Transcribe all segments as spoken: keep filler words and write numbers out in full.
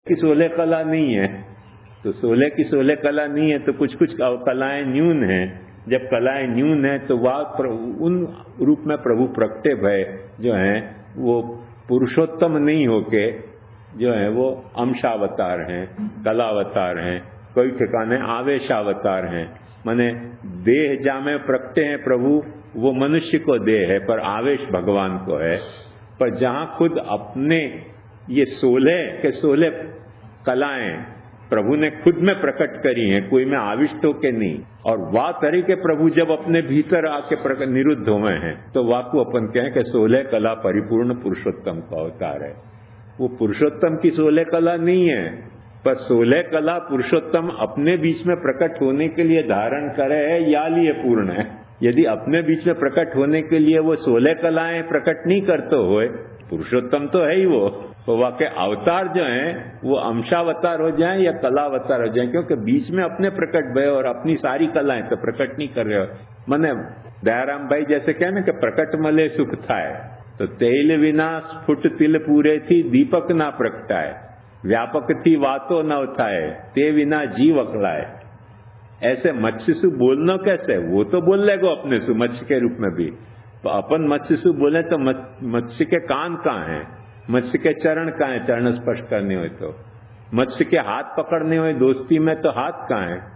की सोलह कला नहीं है, तो सोलह की सोलह कला नहीं है तो कुछ कुछ कलाएं न्यून हैं। जब कलाएं न्यून है तो वह उन रूप में प्रभु प्रकटे भय जो हैं वो पुरुषोत्तम नहीं होके जो है वो अंशावतार हैं, कलावतार हैं, कोई ठिकाने आवेशावतार हैं। माने देह जामे प्रकटे हैं प्रभु, वो मनुष्य को देह है पर आवेश भगवान को है। पर जहां खुद अपने ये सोलह के सोलह कलाएं प्रभु ने खुद में प्रकट करी हैं, कोई में आविष्ट होके नहीं। और वाह तरीके प्रभु जब अपने भीतर आके प्रकट निरुद्ध हुए हैं तो वाह को अपन कहें कि सोलह कला परिपूर्ण पुरुषोत्तम का अवतार है। वो पुरुषोत्तम की सोलह कला नहीं है, पर सोलह कला पुरुषोत्तम अपने बीच में प्रकट होने के लिए धारण करे है या लिए पूर्ण है। यदि अपने बीच में प्रकट होने के लिए वो सोलह कलाएं प्रकट नहीं करते हुए, पुरुषोत्तम तो है ही वो, तो वाकई अवतार जो हैं वो अंशावतार हो जाएं या कलावतार हो जाएं, क्योंकि बीच में अपने प्रकट भय और अपनी सारी कलाएं तो प्रकट नहीं कर रहे हो। मने दयाराम भाई जैसे कहे ना कि प्रकट मले सुख थाय, तो तेल विना स्फुट तिल पूरे थी दीपक ना प्रगटाए, व्यापक थी वातो न उठाए ते विना जीव अकलाए। ऐसे मत्स्य सु बोलना कैसे, वो तो बोल लेगो अपने सु मत्स्य के रूप में भी, तो अपन मत्स्य सु बोले तो मत्स्य के कान कहाँ हैं, मत्स्य के चरण कहाँ हैं, चरण स्पर्श करने हुए तो, मत्स्य के हाथ पकड़ने हुए दोस्ती में तो हाथ कहाँ हैं।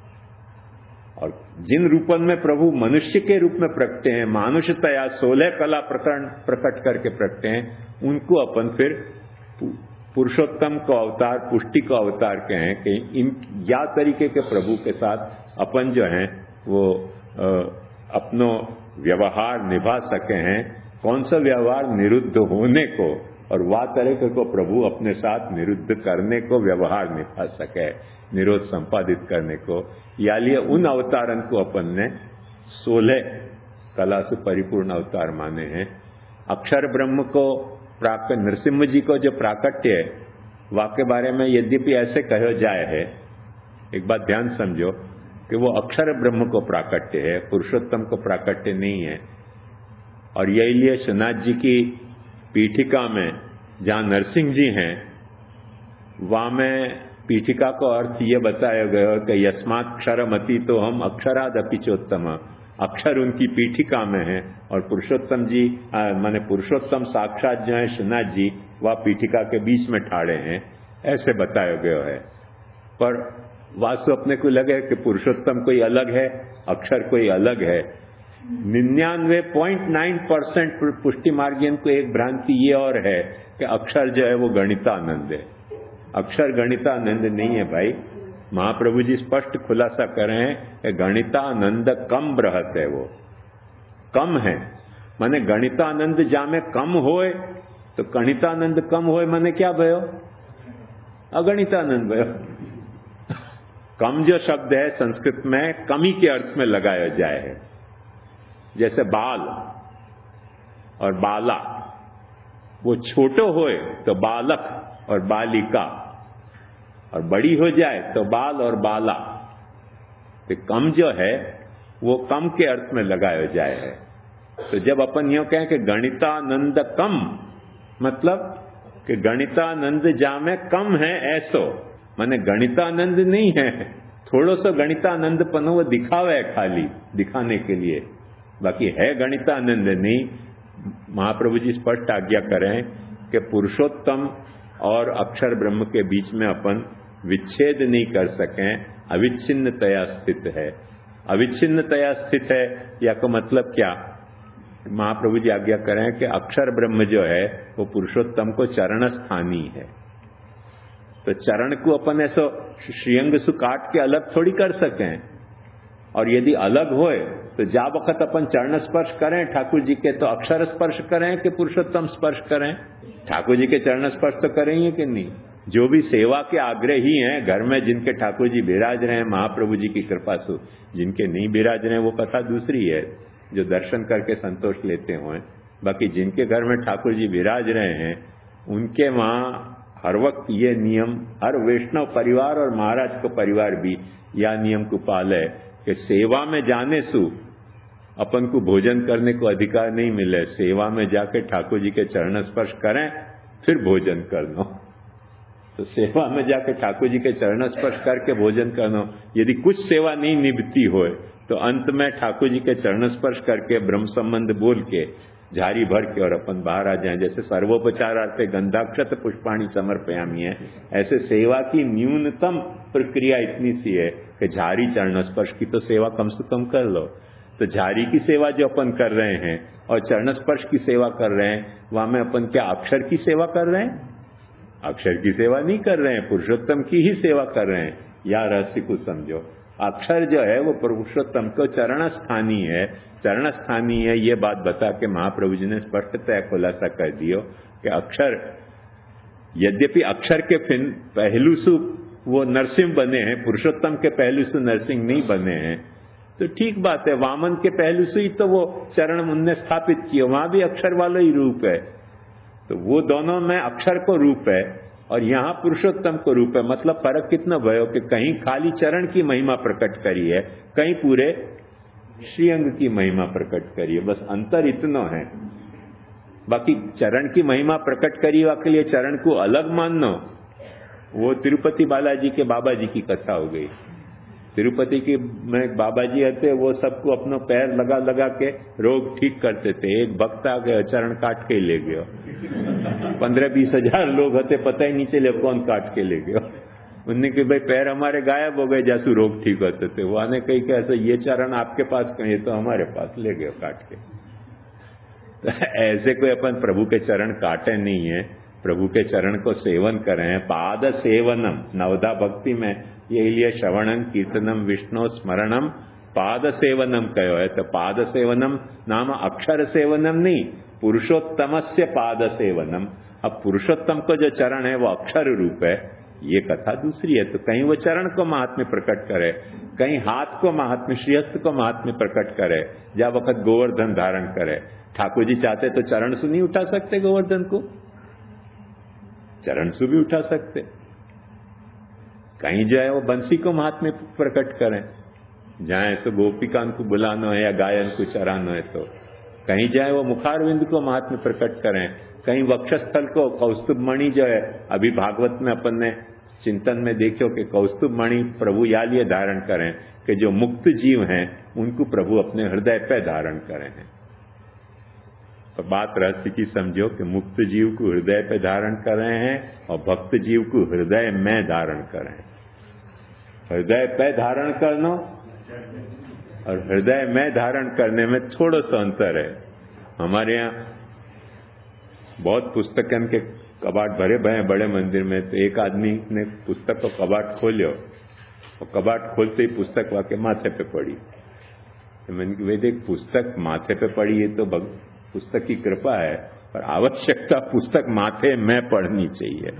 और जिन रूपन में प्रभु मनुष्य के रूप में प्रकटे हैं, मानुषतया सोलह कला प्रकरण प्रकट करके प्रकटे हैं, उनको अपन फिर पुरुषोत्तम को अवतार, पुष्टि को अवतार कहें कि इन या तरीके के प्रभु के साथ अपन जो है वो अपनो व्यवहार निभा सके हैं। कौन सा व्यवहार, निरुद्ध होने को, और वह तरीके को प्रभु अपने साथ निरुद्ध करने को व्यवहार निभा सके, निरोध संपादित करने को। या लिए उन अवतारन को अपन ने सोलह कला से परिपूर्ण अवतार माने हैं। अक्षर ब्रह्म को प्राक नरसिम्हा जी को जो प्राकट्य है, वाके बारे में यद्यपि ऐसे कहा जाए है, एक बात ध्यान समझो कि वो अक्षर ब्रह्म को प्राकट्य है, पुरुषोत्तम को प्राकट्य नहीं है। और यही लिए शनाथ जी की पीठिका में जहां नरसिंह जी हैं, वहां में पीठिका को अर्थ ये बताया गया कि यस्मात् क्षरमति, तो हम अक्षराद अपिचोत्तम, अक्षर उनकी पीठिका में है और पुरुषोत्तम जी माने पुरुषोत्तम साक्षात जो है शनाथ जी, वह पीठिका के बीच में ठाड़े हैं, ऐसे बताया गया है। पर वास्तव अपने को लगे कि पुरुषोत्तम कोई अलग है, अक्षर कोई अलग है। निन्यानवे पॉइंट नाइन परसेंट पुष्टि मार्गियन को एक भ्रांति ये और है कि अक्षर जो है वो गणितानंद है। अक्षर गणितानंद नहीं है भाई। महाप्रभु जी स्पष्ट खुलासा कर रहे हैं कि गणितानंद कम बृहत है, वो कम है। माने गणितानंद जामे कम होए तो गणितानंद कम होए माने क्या भयो, अगणितानंद भयो। कम जो शब्द है संस्कृत में कमी के अर्थ में लगाया जाए है। जैसे बाल और बाला, वो छोटो होए तो बालक और बालिका, और बड़ी हो जाए तो बाल और बाला। तो कम जो है वो कम के अर्थ में लगाया जाए है। तो जब अपन यूं कहें कि गणितानंद कम, मतलब कि गणितानंद जामे कम है ऐसो, माने गणितानंद नहीं है, थोड़ो सा गणितानंद पनो वो दिखावे है, खाली दिखाने के लिए, बाकी है गणितानंद नहीं। महाप्रभु जी स्पष्ट आज्ञा करें कि पुरुषोत्तम और अक्षर ब्रह्म के बीच में अपन विच्छेद नहीं कर सकें, अविच्छिन्नतया स्थित है। अविच्छिन्नतया स्थित है या का मतलब क्या, महाप्रभु जी आज्ञा करें कि अक्षर ब्रह्म जो है वो पुरुषोत्तम को चरण स्थानी है। तो चरण को अपन ऐसा श्रीअंग सु काट के अलग थोड़ी कर सकें, और यदि अलग होए तो जा वक्त अपन चरण स्पर्श करें ठाकुर जी के, तो अक्षर स्पर्श करें कि पुरुषोत्तम स्पर्श करें, ठाकुर जी के चरण स्पर्श तो करेंगे कि नहीं। जो भी सेवा के आग्रही हैं घर में, जिनके ठाकुर जी विराज रहे हैं महाप्रभु जी की कृपा से, जिनके नहीं विराज रहे हैं वो कथा दूसरी है, जो दर्शन करके संतोष लेते हुए। बाकी जिनके घर में ठाकुर जी विराज रहे हैं उनके वहां हर वक्त ये नियम, हर वैष्णव परिवार और महाराज को परिवार भी या नियम को पाले कि सेवा में जाने सु अपन को भोजन करने को अधिकार नहीं मिले, सेवा में जाके ठाकुर जी के चरण स्पर्श करें फिर भोजन कर लो। तो सेवा में जाके ठाकुर जी के चरण स्पर्श करके भोजन करना, यदि कुछ सेवा नहीं निभती हो तो अंत में ठाकुर जी के चरण स्पर्श करके ब्रह्म संबंध बोल के झारी भर के और अपन बाहर आ जाएं। जैसे सर्वोपचारार्थे गंधाक्षत पुष्पाणि समर्पयामि है, ऐसे सेवा की न्यूनतम प्रक्रिया इतनी सी है कि झारी चरण स्पर्श की तो सेवा कम से कम कर लो। तो झारी की सेवा जो अपन कर रहे हैं और चरण स्पर्श की सेवा कर रहे हैं, वहां में अपन क्या अक्षर की सेवा कर रहे हैं? अक्षर की सेवा नहीं कर रहे हैं, पुरुषोत्तम की ही सेवा कर रहे हैं। या रहस्य को समझो, अक्षर जो है वो पुरुषोत्तम को चरण स्थानी है, चरण स्थानी है। ये बात बता के महाप्रभु जी ने स्पष्टतः खुलासा कर दियो कि अक्षर, यद्यपि अक्षर के पहलू से वो नरसिंह बने हैं, पुरुषोत्तम के पहलू से नरसिंह नहीं बने हैं, तो ठीक बात है। वामन के पहलू से ही तो वो चरण उनने स्थापित किए, वहां भी अक्षर वाला ही रूप है। तो वो दोनों में अक्षर को रूप है और यहां पुरुषोत्तम को रूप है। मतलब फर्क कितना भयो कि कहीं खाली चरण की महिमा प्रकट करी है, कहीं पूरे श्रीअंग की महिमा प्रकट करी है, बस अंतर इतना है। बाकी चरण की महिमा प्रकट करी के लिए चरण को अलग मानना, वो तिरुपति बालाजी के बाबा जी की कथा हो गई। तिरुपति के में बाबा जी आते, वो सबको अपना पैर लगा लगा के रोग ठीक करते थे। एक भक्त आ गया, चरण काट के ले गया। पंद्रह बीस हजार लोग होते, पता ही नहीं चले कौन काट के ले गया। उनने कहा भाई पैर हमारे गायब हो गए, जैसे रोग ठीक होते थे। वो आने कही कि ऐसा ये चरण आपके पास कहीं, तो हमारे पास ले गए काट के। तो ऐसे कोई अपन प्रभु के चरण काटे नहीं है, प्रभु के चरण को सेवन करें। पाद सेवनम, नवदा भक्ति में यही लिए श्रवणम कीर्तनम विष्णु स्मरणम पाद सेवनम कहो है। तो पाद सेवनम नाम अक्षर सेवनम नहीं, पुरुषोत्तम से पाद सेवनम। अब पुरुषोत्तम को जो चरण है वो अक्षर रूप है, ये कथा दूसरी है। तो कहीं वो चरण को महात्म्य प्रकट करे, कहीं हाथ को महात्म्य, श्रीहस्त को महात्म्य प्रकट करे, जब वक्त गोवर्धन धारण करे। ठाकुर जी चाहते तो चरण से नहीं उठा सकते गोवर्धन को, चरण से भी उठा सकते। कहीं जो है वो बंसी को महात्म्य प्रकट करें, जहां ऐसे गोपिकान को बुलाना है या गायन को चराना है, तो कहीं जाए वो मुखारविंद को महात्म्य प्रकट करें, कहीं वक्षस्थल को कौस्तुभ मणि जो है, अभी भागवत में अपन ने चिंतन में देखियो कि कौस्तुभ मणि प्रभु या लिए धारण करें कि जो मुक्त जीव हैं उनको प्रभु अपने हृदय पे धारण करें हैं। तो बात रहस्य की समझो कि मुक्त जीव को हृदय पे धारण कर रहे हैं और भक्त जीव को हृदय में धारण करें। हृदय पे धारण करना और हृदय में धारण करने में थोड़ा सा अंतर है। हमारे यहाँ बहुत पुस्तकन के कबाट भरे भरे बड़े मंदिर में, तो एक आदमी ने पुस्तक को कबाट खोलियो और कबाट खोलते ही पुस्तक वाके माथे पे पड़ी। तो मैंने वे देख, पुस्तक माथे पे पड़ी है तो पुस्तक की कृपा है, पर आवश्यकता पुस्तक माथे में पढ़नी चाहिए।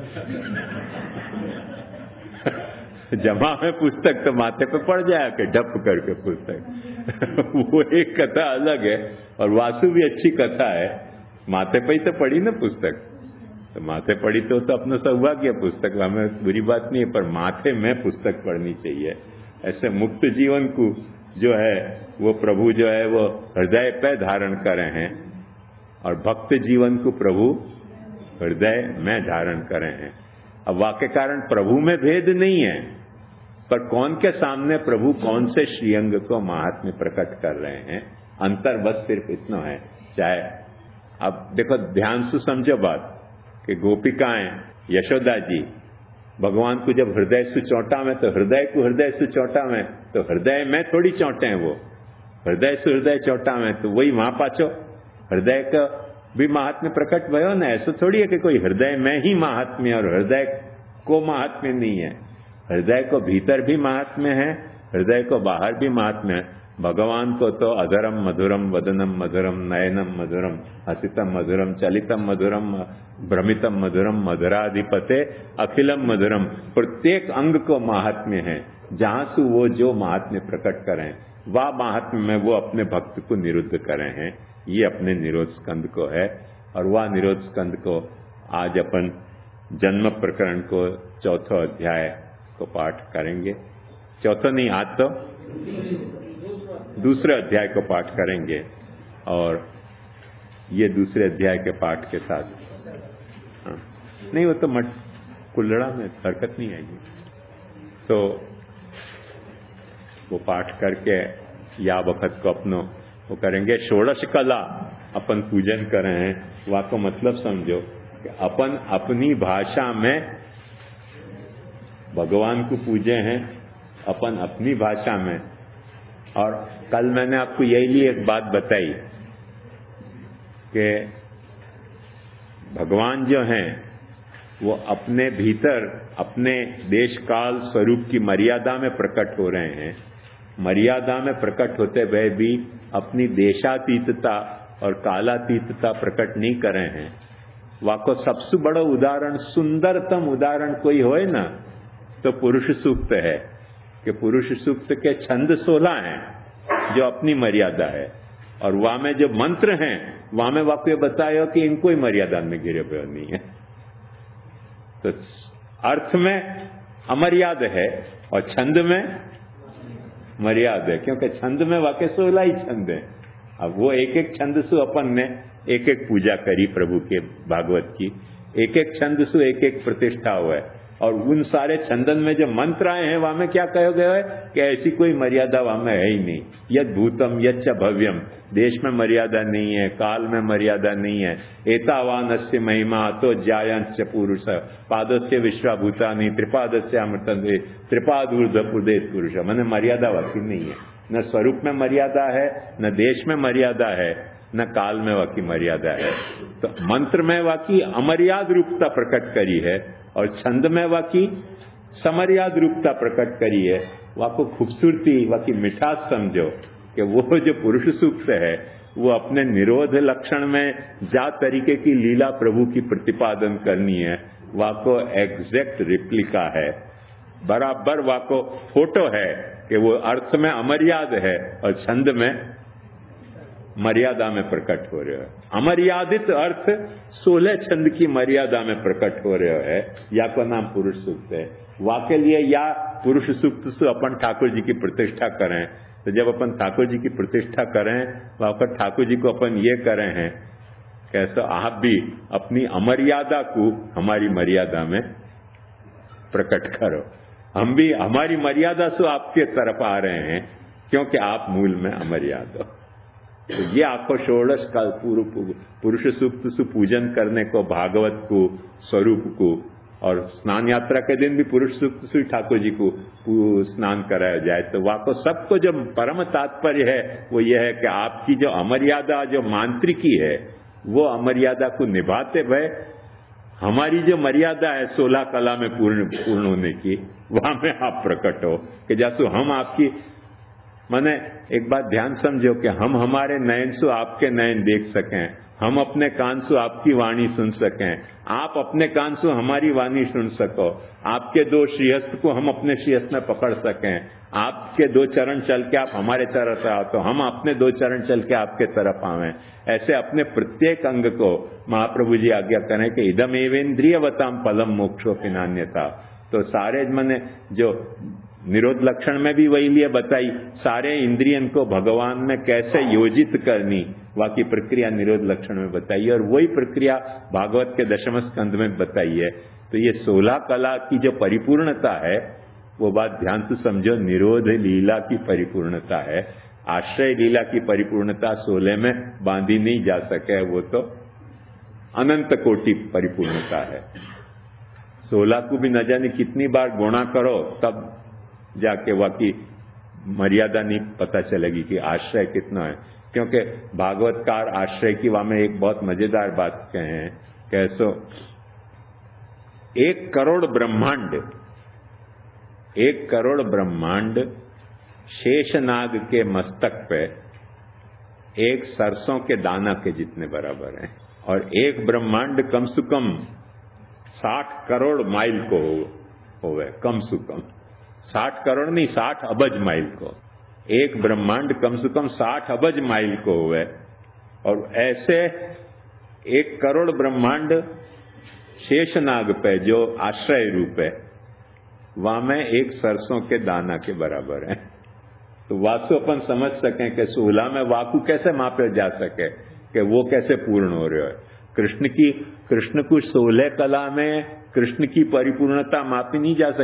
जमा है पुस्तक तो माथे पे पड़ जाए कि ढप करके पुस्तक वो एक कथा अलग है, और वासु भी अच्छी कथा है। माथे पे ही तो पड़ी ना पुस्तक, तो माथे पड़ी तो तो अपना सौभाग्य, पुस्तक हमें बुरी बात नहीं है, पर माथे में पुस्तक पढ़नी चाहिए। ऐसे मुक्त जीवन को जो है वो प्रभु जो है वो हृदय पे धारण करे हैं, और भक्त जीवन को प्रभु हृदय में धारण करे हैं। अब वाक्य कारण प्रभु में भेद नहीं है, पर कौन के सामने प्रभु कौन से श्रीअंग को महात्म्य प्रकट कर रहे हैं, अंतर बस सिर्फ इतना है। चाहे अब देखो ध्यान से समझो बात कि गोपिकाएं यशोदा जी भगवान को जब हृदय से चौंटा में, तो हृदय को हृदय से चौंटा में, तो हृदय में थोड़ी चौंटे हैं, वो हृदय से हृदय चौंटा में, तो वही वहां पाचो हृदय का भी महात्म्य प्रकट भयो ना। ऐसा थोड़ी है कि कोई हृदय में ही महात्म्य और हृदय को महात्म्य नहीं है। हृदय को भीतर भी महात्म्य है, हृदय को बाहर भी महात्म्य है। भगवान को तो अधरम मधुरम वदनम मधुरम नयनम मधुरम हसितम मधुरम चलितम मधुरम भ्रमितम मधुरम मधुराधिपते अखिलम मधुरम, प्रत्येक अंग को महात्म्य है। जहां से वो जो महात्म्य प्रकट करें, वह महात्म्य में वो अपने भक्त को निरुद्ध करें हैं। ये अपने निरोध स्कंद को है, और वह निरोध स्कंद को आज अपन जन्म प्रकरण को चौथा अध्याय को पाठ करेंगे। चौथा नहीं, आज तो दूसरे अध्याय को पाठ करेंगे, और ये दूसरे अध्याय के पाठ के साथ हाँ। नहीं वो तो मठ कुल्लड़ा में हरकत नहीं आएगी। तो वो पाठ करके या वक्त को अपनो वो करेंगे। षोडश कला अपन पूजन कर रहे हैं, वहाँ को मतलब समझो कि अपन अपनी भाषा में भगवान को पूजे हैं, अपन अपनी भाषा में। और कल मैंने आपको यही लिए एक बात बताई कि भगवान जो हैं वो अपने भीतर अपने देश काल स्वरूप की मर्यादा में प्रकट हो रहे हैं। मर्यादा में प्रकट होते हुए भी अपनी देशातीतता और कालातीतता प्रकट नहीं कर रहे हैं। वाको सबसे बड़ा उदाहरण, सुंदरतम उदाहरण कोई होए ना तो पुरुष सूक्त है कि पुरुष सूक्त के छंद सोलह हैं जो अपनी मर्यादा है, और वहां में जो मंत्र हैं वहां में वाको ये बताया कि इनको ही मर्यादा में गिरे हुए नहीं है। तो अर्थ में अमर्याद है और छंद में मर्याद है, क्योंकि छंद में वाकई सोलह ही छंद है। अब वो एक एक छंद सु अपन ने एक एक पूजा करी प्रभु के भागवत की, एक एक छंद सु एक एक प्रतिष्ठा हुआ है, और उन सारे छंदन में जो मंत्र आए हैं वहां में क्या कहा गया है कि ऐसी कोई मर्यादा वहां में है ही नहीं। यद भूतम यच्च भव्यम, देश में मर्यादा नहीं है, काल में मर्यादा नहीं है। एतावानस्य महिमा तो जायंच पुरुष पादस्य विश्वाभूतानि त्रिपादस्य अमृतम त्रिपादूर्धपुदेत पुरुष। मैंने मर्यादा वाकी नहीं है, न स्वरूप में मर्यादा है, न देश में मर्यादा है, न काल में वाकी मर्यादा है। तो मंत्र में वाकी अमर्याद रूपता प्रकट करी है और छंद में वाकी समर्याद रूपता प्रकट करी है। वाको खूबसूरती वाकी मिठास समझो कि वो जो पुरुष सूक्त है वो अपने निरोध लक्षण में जा तरीके की लीला प्रभु की प्रतिपादन करनी है, वाको एग्जैक्ट रिप्लिका है, बराबर वाको फोटो है कि वो अर्थ में अमर्याद है और छंद में मर्यादा में प्रकट हो रहे हो। अमर्यादित अर्थ सोलह छंद की मर्यादा में प्रकट हो रहे है, या को नाम पुरुष सूक्त है। वाके लिए या पुरुष सूक्त से अपन ठाकुर जी की प्रतिष्ठा करें, तो जब अपन ठाकुर जी की प्रतिष्ठा करें वहां ठाकुर जी को अपन ये करें हैं कैसे आप भी अपनी अमर्यादा को हमारी मर्यादा में प्रकट करो। हम भी हमारी मर्यादा से आपके तरफ आ रहे हैं क्योंकि आप मूल में अमर्याद हो। तो ये आपको षोडश काल पूर्व पुरुष सूक्त से पूजन करने को, भागवत को, स्वरूप को, और स्नान यात्रा के दिन भी पुरुष सूक्त से ठाकुर जी को स्नान कराया जाए। तो वहां को सबको जो परम तात्पर्य है वो ये है कि आपकी जो अमर्यादा जो मांत्रिकी है वो अमर्यादा को निभाते हुए हमारी जो मर्यादा है सोलह कला में पूर्ण पूर्ण होने की, वहां में आप प्रकट हो कि जैसे हम आपकी माने एक बात ध्यान समझो कि हम हमारे नयन से आपके नयन देख सकें, हम अपने कान से आपकी वाणी सुन सकें, आप अपने कान से हमारी वाणी सुन सको, आपके दो श्रीहस्त को हम अपने श्रीहस्त में पकड़ सकें, आपके दो चरण चल के आप हमारे चरण से आओ तो हम अपने दो चरण चल के आपके तरफ आवें। ऐसे अपने प्रत्येक अंग को महाप्रभु जी आज्ञा करें कि इदम एवेन्द्रियवताम फलम मोक्षो की नान्यता। तो सारे मैंने जो निरोध लक्षण में भी वही लिए बताई, सारे इंद्रियन को भगवान में कैसे योजित करनी वाकी प्रक्रिया निरोध लक्षण में बताई, और वही प्रक्रिया भागवत के दशम स्कंद में बताई है। तो ये सोलह कला की जो परिपूर्णता है वो बात ध्यान से समझो, निरोध लीला की परिपूर्णता है। आश्रय लीला की परिपूर्णता सोलह में बांधी नहीं जा सके, वो तो अनंत कोटि परिपूर्णता है। सोलह को भी न जाने कितनी बार गुणा करो तब जाके वाकी मर्यादा नहीं पता चलेगी कि आश्रय कितना है। क्योंकि भागवतकार आश्रय की वहां में एक बहुत मजेदार बात कहे हैं, कैसो एक करोड़ ब्रह्मांड एक करोड़ ब्रह्मांड शेषनाग के मस्तक पे एक सरसों के दाना के जितने बराबर है, और एक ब्रह्मांड कम से कम साठ करोड़ माइल को होवे, कम से कम साठ करोड़ नहीं साठ अबज माइल को, एक ब्रह्मांड कम से कम साठ अबज माइल को हुए, और ऐसे एक करोड़ ब्रह्मांड शेषनाग पे जो आश्रय रूप है वहां में एक सरसों के दाना के बराबर है। तो वासु अपन समझ सकें कि सोलह में वाकु कैसे मापे जा सके कि वो कैसे पूर्ण हो रहे हो। कृष्ण की कृष्ण को सोलह कला में कृष्ण की परिपूर्णता मापी नहीं जा